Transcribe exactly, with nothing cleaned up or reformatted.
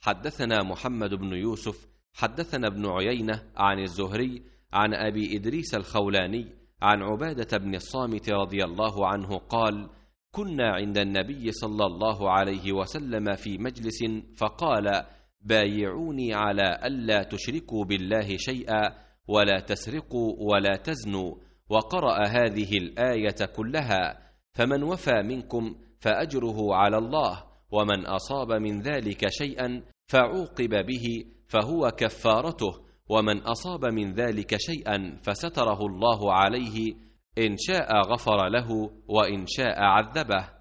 حدثنا محمد بن يوسف حدثنا ابن عيينة عن الزهري عن أبي إدريس الخولاني عن عبادة بن الصامت رضي الله عنه قال: كنا عند النبي صلى الله عليه وسلم في مجلس فقال: بايعوني على ألا تشركوا بالله شيئا ولا تسرقوا ولا تزنوا، وقرأ هذه الآية كلها: فمن وفى منكم فأجره على الله، ومن أصاب من ذلك شيئا فعوقب به فهو كفارته، ومن أصاب من ذلك شيئا فستره الله عليه، إن شاء غفر له وإن شاء عذبه.